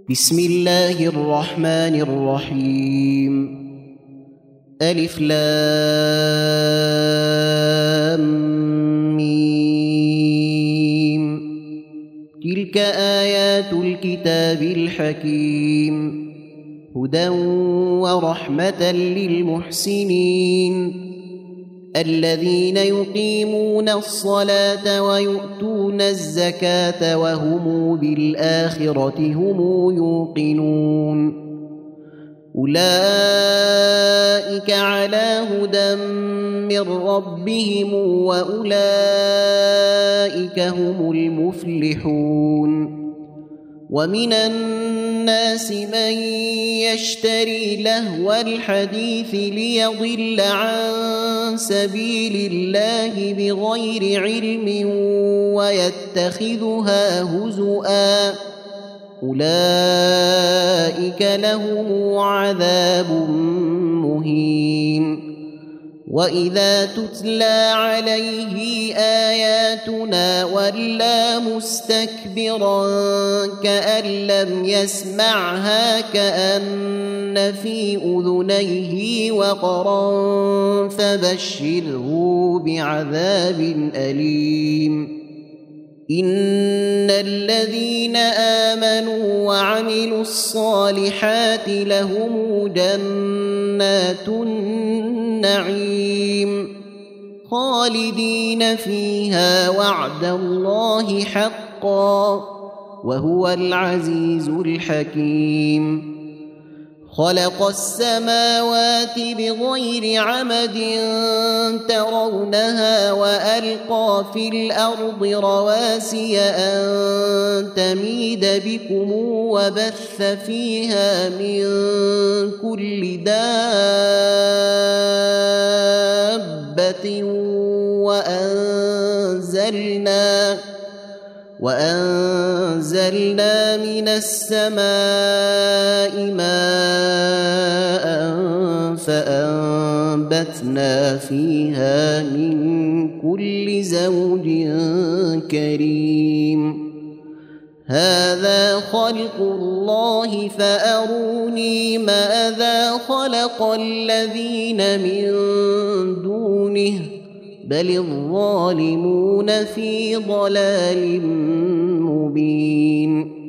بسم الله الرحمن الرحيم. ألف لام ميم. تلك آيات الكتاب الحكيم، هدى ورحمة للمحسنين الذين يقيمون الصلاة ويؤتون الزكاة وهم بالآخرة هم يوقنون. أولئك على هدى من ربهم وأولئك هم المفلحون. ومن الناس من يشتري لهو الحديث ليضل عن سبيل الله بغير علم ويتخذها هزؤا، أولئك لهم عذاب مهين. وإذا تتلى عليه آياتنا ولى مستكبرا كأن لم يسمعها كأن في أذنيه وقرا فبشره بعذاب أليم. إن الذين آمنوا وعملوا الصالحات لهم جنات النعيم خالدين فيها وعد الله حقا وهو العزيز الحكيم. خلق السماوات بغير عمد ترونها وألقى في الأرض رواسي أن تميد بكم وبث فيها من كل دابة وأنزلنا من السماء ماء فأنبتنا فيها من كل زوج كريم. هذا خلق الله فأروني ماذا خلق الذين من دونه بل الظالمون في ضلال مبين.